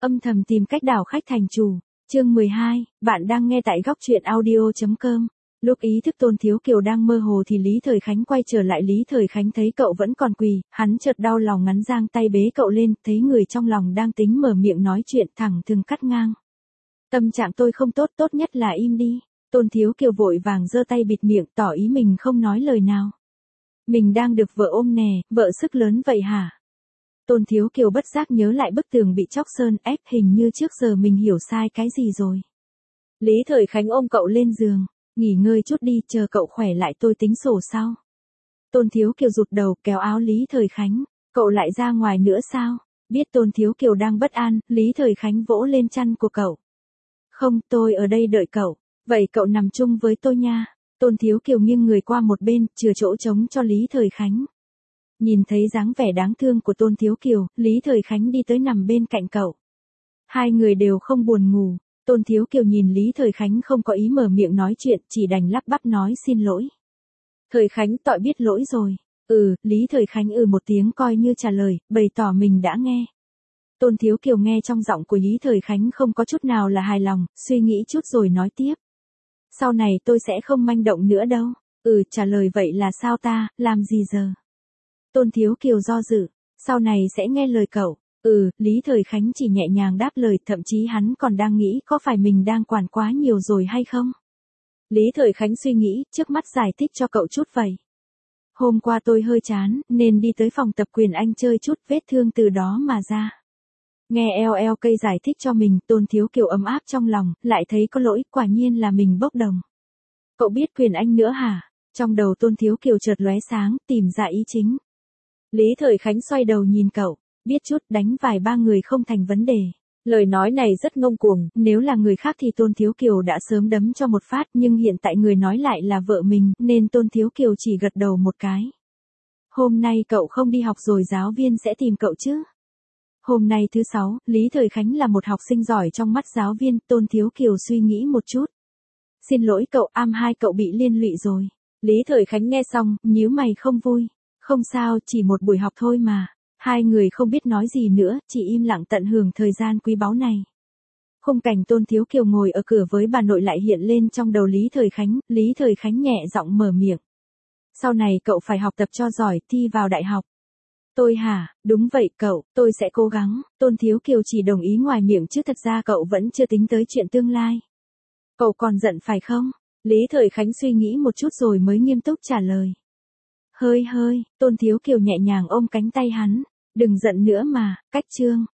Âm thầm tìm cách đảo khách thành chủ. Chương 12, bạn đang nghe tại góc truyện audio.com. Lúc ý thức Tôn Thiếu Kiều đang mơ hồ thì Lý Thời Khánh quay trở lại. Lý Thời Khánh thấy cậu vẫn còn quỳ, hắn chợt đau lòng ngắn giang tay bế cậu lên, thấy người trong lòng đang tính mở miệng nói chuyện thẳng thừng cắt ngang. Tâm trạng tôi không tốt, tốt nhất là im đi. Tôn Thiếu Kiều vội vàng giơ tay bịt miệng tỏ ý mình không nói lời nào. Mình đang được vợ ôm nè, vợ sức lớn vậy hả? Tôn Thiếu Kiều bất giác nhớ lại bức tường bị chóc sơn ép, hình như trước giờ mình hiểu sai cái gì rồi. Lý Thời Khánh ôm cậu lên giường, nghỉ ngơi chút đi, chờ cậu khỏe lại tôi tính sổ sau. Tôn Thiếu Kiều rụt đầu kéo áo Lý Thời Khánh, cậu lại ra ngoài nữa sao? Biết Tôn Thiếu Kiều đang bất an, Lý Thời Khánh vỗ lên chăn của cậu. Không, tôi ở đây đợi cậu, vậy cậu nằm chung với tôi nha. Tôn Thiếu Kiều nghiêng người qua một bên, chừa chỗ trống cho Lý Thời Khánh. Nhìn thấy dáng vẻ đáng thương của Tôn Thiếu Kiều, Lý Thời Khánh đi tới nằm bên cạnh cậu. Hai người đều không buồn ngủ. Tôn Thiếu Kiều nhìn Lý Thời Khánh không có ý mở miệng nói chuyện, chỉ đành lắp bắp nói xin lỗi. Thời Khánh tọi biết lỗi rồi. Lý Thời Khánh một tiếng coi như trả lời, bày tỏ mình đã nghe. Tôn Thiếu Kiều nghe trong giọng của Lý Thời Khánh không có chút nào là hài lòng, suy nghĩ chút rồi nói tiếp. Sau này tôi sẽ không manh động nữa đâu. Trả lời vậy là sao ta, làm gì giờ? Tôn Thiếu Kiều do dự, sau này sẽ nghe lời cậu. Lý Thời Khánh chỉ nhẹ nhàng đáp lời, thậm chí hắn còn đang nghĩ có phải mình đang quản quá nhiều rồi hay không. Lý Thời Khánh suy nghĩ, trước mắt giải thích cho cậu chút vậy. Hôm qua tôi hơi chán, nên đi tới phòng tập quyền Anh chơi chút, vết thương từ đó mà ra. Nghe LLK giải thích cho mình, Tôn Thiếu Kiều ấm áp trong lòng, lại thấy có lỗi, quả nhiên là mình bốc đồng. Cậu biết quyền Anh nữa hả? Trong đầu Tôn Thiếu Kiều chợt lóe sáng, tìm ra ý chính. Lý Thời Khánh xoay đầu nhìn cậu, biết chút, đánh vài ba người không thành vấn đề. Lời nói này rất ngông cuồng, nếu là người khác thì Tôn Thiếu Kiều đã sớm đấm cho một phát, nhưng hiện tại người nói lại là vợ mình, nên Tôn Thiếu Kiều chỉ gật đầu một cái. Hôm nay cậu không đi học rồi giáo viên sẽ tìm cậu chứ? Hôm nay thứ 6, Lý Thời Khánh là một học sinh giỏi trong mắt giáo viên, Tôn Thiếu Kiều suy nghĩ một chút. Xin lỗi cậu, hai cậu bị liên lụy rồi. Lý Thời Khánh nghe xong, nhíu mày không vui. Không sao, chỉ một buổi học thôi mà. Hai người không biết nói gì nữa, chỉ im lặng tận hưởng thời gian quý báu này. Khung cảnh Tôn Thiếu Kiều ngồi ở cửa với bà nội lại hiện lên trong đầu Lý Thời Khánh. Lý Thời Khánh nhẹ giọng mở miệng. Sau này cậu phải học tập cho giỏi, thi vào đại học. Tôi hả? Đúng vậy cậu, tôi sẽ cố gắng. Tôn Thiếu Kiều chỉ đồng ý ngoài miệng chứ thật ra cậu vẫn chưa tính tới chuyện tương lai. Cậu còn giận phải không? Lý Thời Khánh suy nghĩ một chút rồi mới nghiêm túc trả lời. Hơi, Tôn Thiếu Kiều nhẹ nhàng ôm cánh tay hắn. Đừng giận nữa mà, cách chương.